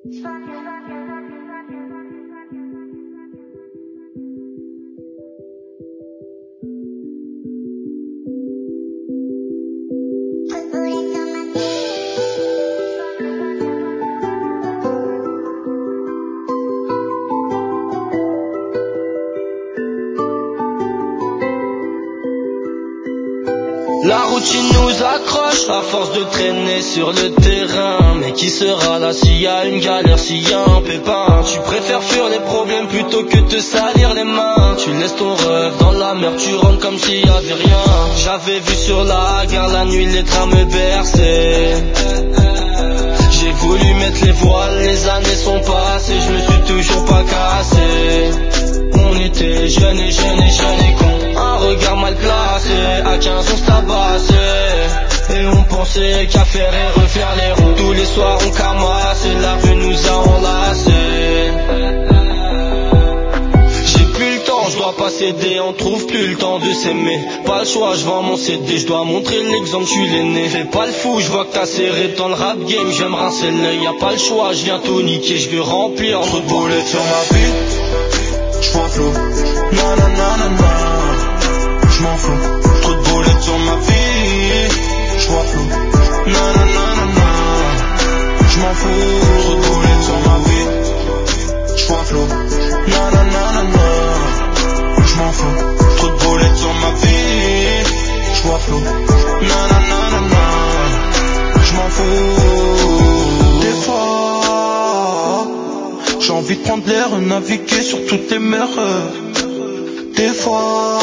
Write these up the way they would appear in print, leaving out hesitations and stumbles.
La routine nous accroche à force de traîner sur le terrain. Mais qui sera là s'il y a une galère, s'il y a un pépin? Tu préfères fuir les problèmes plutôt que te salir les mains. Tu laisses ton rêve dans la mer, tu rentres comme s'il y avait rien. J'avais vu sur la gare la nuit les trains me bercer. J'ai voulu mettre les voiles, les années sont passées, je me suis toujours pas cassé. On était jeunes et jeunes et jeunes et cons. Un regard mal placé, à 15 on se tabassait. Et on pensait qu'à faire et refaire les ronds. Tous les soirs on camassait, la rue nous a enlacés. J'ai plus le temps, je dois pas céder, on trouve plus le temps de s'aimer. Pas le choix, je vends mon CD, je dois montrer l'exemple, tu l'es né. Fais pas le fou, je vois que t'as serré dans le rap game, je vais me rincer l'œil. Y'a pas le choix, je viens tout niquer, je veux remplir. Trop de boulettes sur ma vie, j'vois flou. Nananana, j'm'en fous. Trop de boulettes sur ma vie, j'vois flou. Nananana, j'm'en fous. Trop de boulettes sur ma vie, j'vois flou. Nananana, j'm'en fous. Trop de boulettes sur ma vie, j'vois flou. Nananana, j'm'en fous. Des fois, j'ai envie de prendre l'air, naviguer sur toutes les mers. Des fois,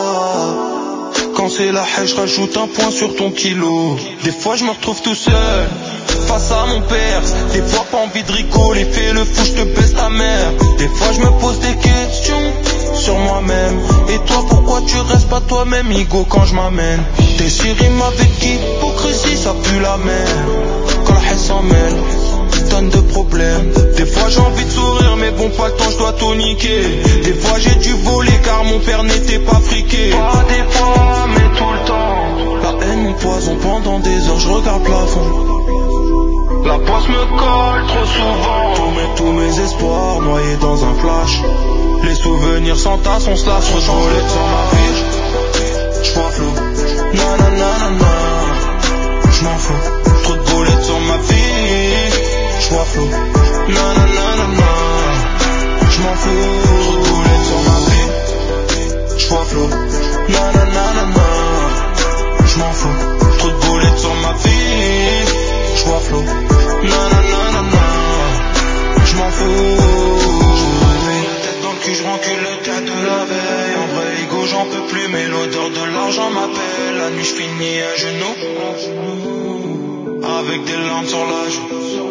quand c'est la haie, je rajoute un point sur ton kilo. Des fois je me retrouve tout seul, face à mon père. Des fois pas envie de rigoler, fais le fou, je te baisse ta mère. Des fois je me pose des questions sur moi-même. Et toi pourquoi tu restes pas toi-même, Igo, quand je m'amène? Tes rimes avec hypocrisie, ça pue la mer. Quand la haie s'en mêle, tonne de problèmes. Des fois j'ai envie de sourire, mais bon pas le temps, je dois tout niquer. Des fois j'ai dû voler car mon père n'était pas friqué. Pas des fois mais tout le temps. La haine mon poison, pendant des heures je regarde le plafond. La poisse me colle trop souvent. Tous mes espoirs noyés dans un flash. Les souvenirs s'entassent, on se lasse. Trop de boulettes sur ma vie, j'vois flou. Nananana, j'm'en fous. Trop de boulettes sur ma vie, j'vois flou. Nananana, j'm'en fous. Trop de boulettes sur ma vie, j'vois flou. Nananana, j'm'en fous. Trop de boulettes sur ma vie, j'vois flou. Nananana, j'm'en fous. La tête dans le cul, j'rencule le théâtre de la veille. En vrai, Igo, j'en peux plus, mais l'odeur de l'argent m'appelle. La nuit, j'finis à genoux, avec des larmes sur la joue.